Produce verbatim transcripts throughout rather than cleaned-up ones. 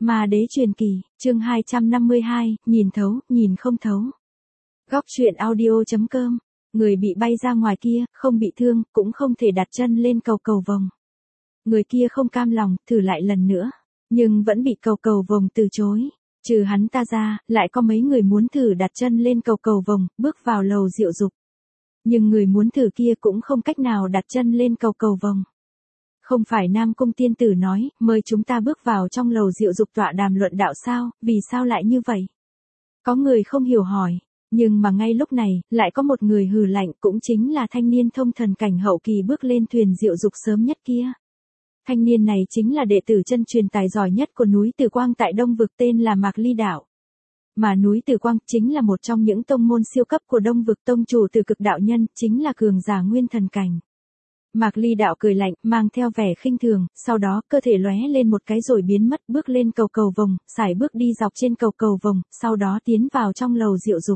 Ma đế truyền kỳ, chương hai trăm năm mươi hai, nhìn thấu, nhìn không thấu. Góc truyện audio chấm com, người bị bay ra ngoài kia, không bị thương, cũng không thể đặt chân lên cầu cầu vồng. Người kia không cam lòng, thử lại lần nữa, nhưng vẫn bị cầu cầu vồng từ chối. Trừ hắn ta ra, lại có mấy người muốn thử đặt chân lên cầu cầu vồng, bước vào lầu diệu dục. Nhưng người muốn thử kia cũng không cách nào đặt chân lên cầu cầu vồng. Không phải Nam Cung tiên tử nói, mời chúng ta bước vào trong lầu diệu dục tọa đàm luận đạo sao, vì sao lại như vậy? Có người không hiểu hỏi, nhưng mà ngay lúc này, lại có một người hừ lạnh, cũng chính là thanh niên thông thần cảnh hậu kỳ bước lên thuyền diệu dục sớm nhất kia. Thanh niên này chính là đệ tử chân truyền tài giỏi nhất của núi Từ Quang tại Đông Vực, tên là Mạc Ly Đạo. Mà núi Từ Quang chính là một trong những tông môn siêu cấp của Đông Vực, tông chủ Từ Cực đạo nhân, chính là cường giả nguyên thần cảnh. Mạc Ly Đạo cười lạnh, mang theo vẻ khinh thường, sau đó cơ thể lóe lên một cái rồi biến mất, bước lên cầu cầu vồng, sải bước đi dọc trên cầu cầu vồng, sau đó tiến vào trong lầu diệu dục.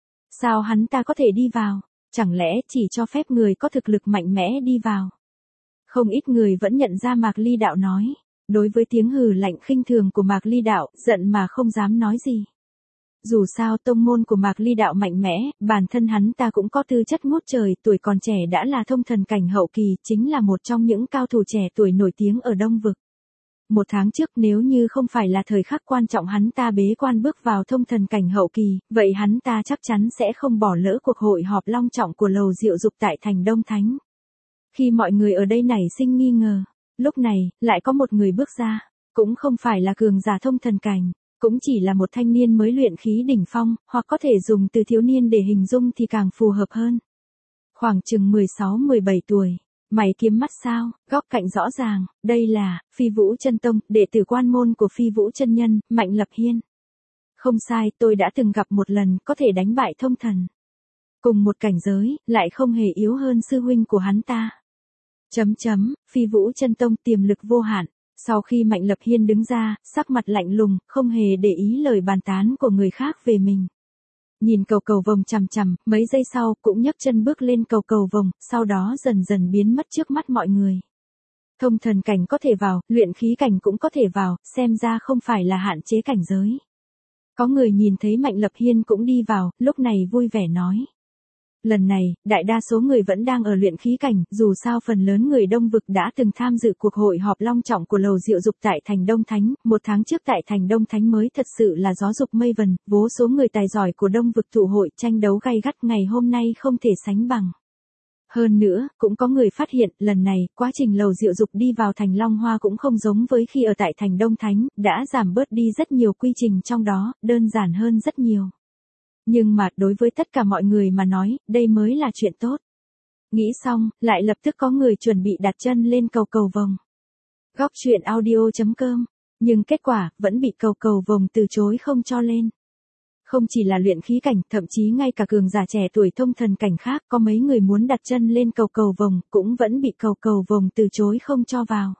Sao hắn ta có thể đi vào? Chẳng lẽ chỉ cho phép người có thực lực mạnh mẽ đi vào? Không ít người vẫn nhận ra Mạc Ly Đạo nói. Đối với tiếng hừ lạnh khinh thường của Mạc Ly Đạo, giận mà không dám nói gì. Dù sao tông môn của Mạc Ly Đạo mạnh mẽ, bản thân hắn ta cũng có tư chất ngút trời, tuổi còn trẻ đã là thông thần cảnh hậu kỳ, chính là một trong những cao thủ trẻ tuổi nổi tiếng ở Đông Vực. Một tháng trước nếu như không phải là thời khắc quan trọng hắn ta bế quan bước vào thông thần cảnh hậu kỳ, vậy hắn ta chắc chắn sẽ không bỏ lỡ cuộc hội họp long trọng của lầu diệu dục tại thành Đông Thánh. Khi mọi người ở đây nảy sinh nghi ngờ, lúc này, lại có một người bước ra, cũng không phải là cường giả thông thần cảnh. Cũng chỉ là một thanh niên mới luyện khí đỉnh phong, hoặc có thể dùng từ thiếu niên để hình dung thì càng phù hợp hơn. Khoảng chừng mười sáu mười bảy tuổi, mày kiếm mắt sao, góc cạnh rõ ràng, đây là Phi Vũ Chân Tông, đệ tử quan môn của Phi Vũ Chân Nhân, Mạnh Lập Hiên. Không sai, tôi đã từng gặp một lần, có thể đánh bại thông thần. Cùng một cảnh giới, lại không hề yếu hơn sư huynh của hắn ta. Chấm chấm, Phi Vũ Chân Tông tiềm lực vô hạn. Sau khi Mạnh Lập Hiên đứng ra, sắc mặt lạnh lùng, không hề để ý lời bàn tán của người khác về mình. Nhìn cầu cầu vồng chằm chằm, mấy giây sau, cũng nhấc chân bước lên cầu cầu vồng, sau đó dần dần biến mất trước mắt mọi người. Thông thần cảnh có thể vào, luyện khí cảnh cũng có thể vào, xem ra không phải là hạn chế cảnh giới. Có người nhìn thấy Mạnh Lập Hiên cũng đi vào, lúc này vui vẻ nói. Lần này, đại đa số người vẫn đang ở luyện khí cảnh, dù sao phần lớn người Đông Vực đã từng tham dự cuộc hội họp long trọng của lầu diệu dục tại thành Đông Thánh, một tháng trước tại thành Đông Thánh mới thật sự là gió dục mây vần, vô số người tài giỏi của Đông Vực tụ hội tranh đấu gay gắt, ngày hôm nay không thể sánh bằng. Hơn nữa, cũng có người phát hiện, lần này, quá trình lầu diệu dục đi vào thành Long Hoa cũng không giống với khi ở tại thành Đông Thánh, đã giảm bớt đi rất nhiều quy trình trong đó, đơn giản hơn rất nhiều. Nhưng mà, đối với tất cả mọi người mà nói, đây mới là chuyện tốt. Nghĩ xong, lại lập tức có người chuẩn bị đặt chân lên cầu cầu vồng. Góc truyện audio chấm com, nhưng kết quả, vẫn bị cầu cầu vồng từ chối không cho lên. Không chỉ là luyện khí cảnh, thậm chí ngay cả cường giả trẻ tuổi thông thần cảnh khác, có mấy người muốn đặt chân lên cầu cầu vồng, cũng vẫn bị cầu cầu vồng từ chối không cho vào.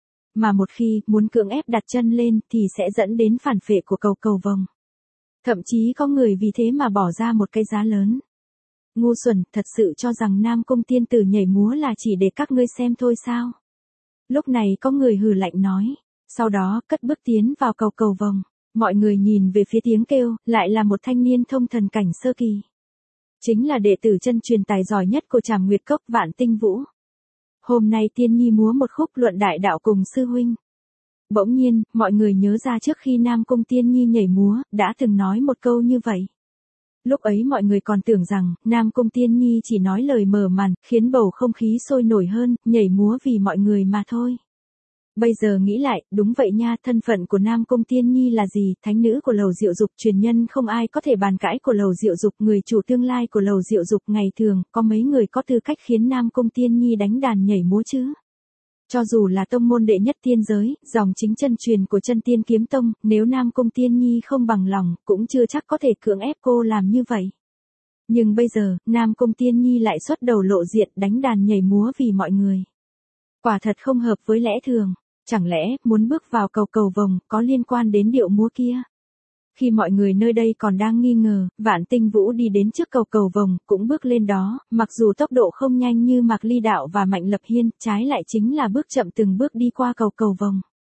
Mà một khi, muốn cưỡng ép đặt chân lên, thì sẽ dẫn đến phản phệ của cầu cầu vồng. Thậm chí có người vì thế mà bỏ ra một cái giá lớn. Ngu xuẩn, thật sự cho rằng Nam Cung tiên tử nhảy múa là chỉ để các ngươi xem thôi sao? Lúc này có người hừ lạnh nói, sau đó cất bước tiến vào cầu cầu vồng. Mọi người nhìn về phía tiếng kêu, lại là một thanh niên thông thần cảnh sơ kỳ. Chính là đệ tử chân truyền tài giỏi nhất của Trảm Nguyệt Cốc, Vạn Tinh Vũ. Hôm nay tiên nhi múa một khúc luận đại đạo cùng sư huynh. Bỗng nhiên, mọi người nhớ ra trước khi Nam Cung tiên nhi nhảy múa, đã từng nói một câu như vậy. Lúc ấy mọi người còn tưởng rằng, Nam Cung tiên nhi chỉ nói lời mở màn, khiến bầu không khí sôi nổi hơn, nhảy múa vì mọi người mà thôi. Bây giờ nghĩ lại, đúng vậy nha, thân phận của Nam Cung tiên nhi là gì, thánh nữ của lầu diệu dục, truyền nhân không ai có thể bàn cãi của lầu diệu dục, người chủ tương lai của lầu diệu dục, ngày thường, có mấy người có tư cách khiến Nam Cung tiên nhi đánh đàn nhảy múa chứ? Cho dù là tông môn đệ nhất tiên giới, dòng chính chân truyền của Chân Tiên Kiếm Tông, nếu Nam Cung tiên nhi không bằng lòng, cũng chưa chắc có thể cưỡng ép cô làm như vậy. Nhưng bây giờ, Nam Cung tiên nhi lại xuất đầu lộ diện đánh đàn nhảy múa vì mọi người. Quả thật không hợp với lẽ thường. Chẳng lẽ, muốn bước vào cầu cầu vồng, có liên quan đến điệu múa kia? Khi mọi người nơi đây còn đang nghi ngờ, Vạn Tinh Vũ đi đến trước cầu cầu vồng, cũng bước lên đó, mặc dù tốc độ không nhanh như Mạc Ly Đạo và Mạnh Lập Hiên, trái lại chính là bước chậm từng bước đi qua cầu cầu vồng.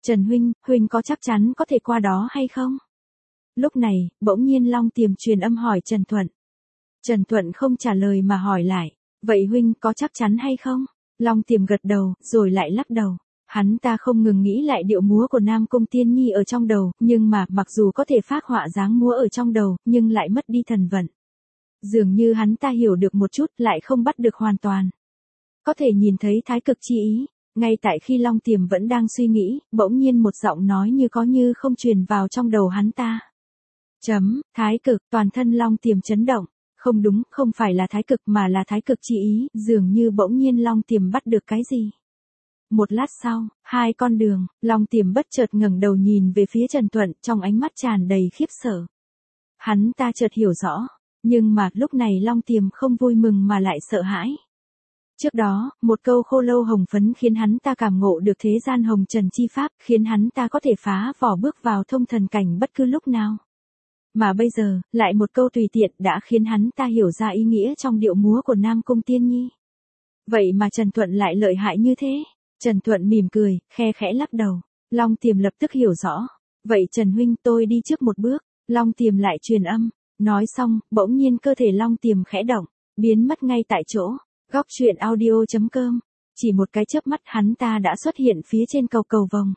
Trần huynh, huynh có chắc chắn có thể qua đó hay không? Lúc này, bỗng nhiên Long Tiềm truyền âm hỏi Trần Thuận. Trần Thuận không trả lời mà hỏi lại, vậy huynh có chắc chắn hay không? Long Tiềm gật đầu, rồi lại lắc đầu. Hắn ta không ngừng nghĩ lại điệu múa của Nam Cung Tiên Nhi ở trong đầu, nhưng mà, mặc dù có thể phác họa dáng múa ở trong đầu, nhưng lại mất đi thần vận. Dường như hắn ta hiểu được một chút, lại không bắt được hoàn toàn. Có thể nhìn thấy thái cực chi ý. Ngay tại khi Long Tiềm vẫn đang suy nghĩ, bỗng nhiên một giọng nói như có như không truyền vào trong đầu hắn ta. Chấm, thái cực, toàn thân Long Tiềm chấn động. Không đúng, không phải là thái cực mà là thái cực chi ý, dường như bỗng nhiên Long Tiềm bắt được cái gì. Một lát sau, hai con đường, Long Tiềm bất chợt ngẩng đầu nhìn về phía Trần Thuận, trong ánh mắt tràn đầy khiếp sợ. Hắn ta chợt hiểu rõ, nhưng mà lúc này Long Tiềm không vui mừng mà lại sợ hãi. Trước đó, một câu khô lâu hồng phấn khiến hắn ta cảm ngộ được thế gian hồng trần chi pháp, khiến hắn ta có thể phá vỏ bước vào thông thần cảnh bất cứ lúc nào. Mà bây giờ, lại một câu tùy tiện đã khiến hắn ta hiểu ra ý nghĩa trong điệu múa của Nam Cung Tiên Nhi. Vậy mà Trần Thuận lại lợi hại như thế. Trần Thuận mỉm cười, khe khẽ lắc đầu. Long Tiềm lập tức hiểu rõ. Vậy Trần huynh, tôi đi trước một bước. Long Tiềm lại truyền âm. Nói xong, bỗng nhiên cơ thể Long Tiềm khẽ động, biến mất ngay tại chỗ. Góc truyện audio chấm com. Chỉ một cái chớp mắt hắn ta đã xuất hiện phía trên cầu cầu vồng.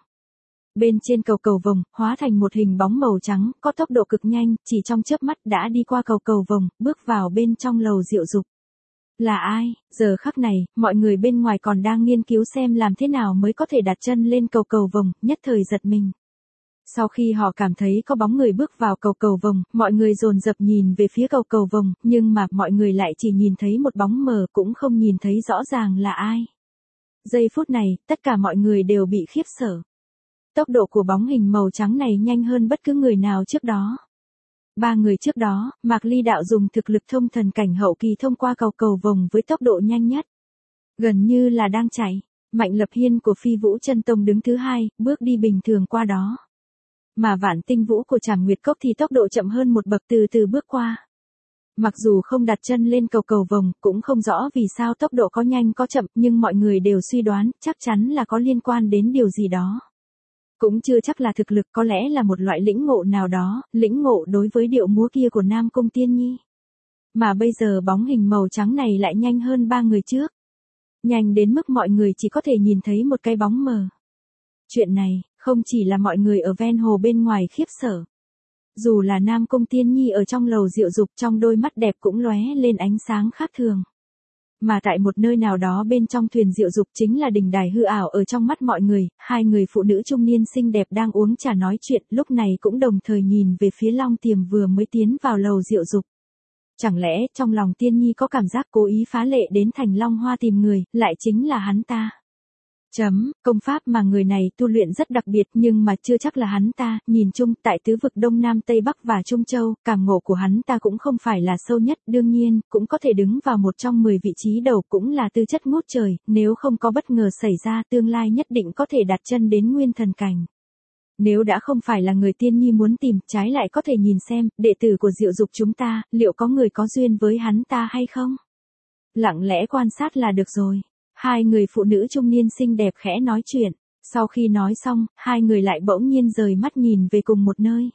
Bên trên cầu cầu vồng, hóa thành một hình bóng màu trắng, có tốc độ cực nhanh, chỉ trong chớp mắt đã đi qua cầu cầu vồng, bước vào bên trong lầu rượu dục. Là ai? Giờ khắc này, mọi người bên ngoài còn đang nghiên cứu xem làm thế nào mới có thể đặt chân lên cầu cầu vồng, nhất thời giật mình. Sau khi họ cảm thấy có bóng người bước vào cầu cầu vồng, mọi người dồn dập nhìn về phía cầu cầu vồng, nhưng mà mọi người lại chỉ nhìn thấy một bóng mờ, cũng không nhìn thấy rõ ràng là ai. Giây phút này, tất cả mọi người đều bị khiếp sợ. Tốc độ của bóng hình màu trắng này nhanh hơn bất cứ người nào trước đó. Ba người trước đó, Mạc Ly Đạo dùng thực lực thông thần cảnh hậu kỳ thông qua cầu cầu vồng với tốc độ nhanh nhất. Gần như là đang chạy. Mạnh Lập Hiên của Phi Vũ Chân Tông đứng thứ hai, bước đi bình thường qua đó. Mà Vạn Tinh Vũ của Trảm Nguyệt Cốc thì tốc độ chậm hơn một bậc, từ từ bước qua. Mặc dù không đặt chân lên cầu cầu vồng, cũng không rõ vì sao tốc độ có nhanh có chậm, nhưng mọi người đều suy đoán, chắc chắn là có liên quan đến điều gì đó. Cũng chưa chắc là thực lực, có lẽ là một loại lĩnh ngộ nào đó, lĩnh ngộ đối với điệu múa kia của Nam Cung Tiên Nhi. Mà bây giờ bóng hình màu trắng này lại nhanh hơn ba người trước. Nhanh đến mức mọi người chỉ có thể nhìn thấy một cái bóng mờ. Chuyện này, không chỉ là mọi người ở ven hồ bên ngoài khiếp sợ. Dù là Nam Cung Tiên Nhi ở trong lầu rượu dục, trong đôi mắt đẹp cũng lóe lên ánh sáng khác thường. Mà tại một nơi nào đó bên trong thuyền rượu dục chính là đỉnh đài hư ảo ở trong mắt mọi người, hai người phụ nữ trung niên xinh đẹp đang uống trà nói chuyện, lúc này cũng đồng thời nhìn về phía Long Tiềm vừa mới tiến vào lầu rượu dục. Chẳng lẽ trong lòng Tiên Nhi có cảm giác cố ý phá lệ đến thành Long Hoa tìm người, lại chính là hắn ta. Chấm, công pháp mà người này tu luyện rất đặc biệt nhưng mà chưa chắc là hắn ta, nhìn chung tại tứ vực Đông Nam Tây Bắc và Trung Châu, cảm ngộ của hắn ta cũng không phải là sâu nhất, đương nhiên, cũng có thể đứng vào một trong mười vị trí đầu, cũng là tư chất ngút trời, nếu không có bất ngờ xảy ra tương lai nhất định có thể đặt chân đến nguyên thần cảnh. Nếu đã không phải là người Tiên Nhi muốn tìm, trái lại có thể nhìn xem, đệ tử của Diệu Dục chúng ta, liệu có người có duyên với hắn ta hay không? Lặng lẽ quan sát là được rồi. Hai người phụ nữ trung niên xinh đẹp khẽ nói chuyện. Sau khi nói xong, hai người lại bỗng nhiên rời mắt nhìn về cùng một nơi.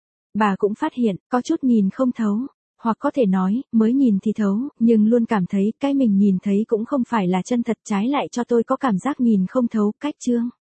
Bà cũng phát hiện, có chút nhìn không thấu. Hoặc có thể nói, mới nhìn thì thấu, nhưng luôn cảm thấy cái mình nhìn thấy cũng không phải là chân thật, trái lại cho tôi có cảm giác nhìn không thấu, cách chương.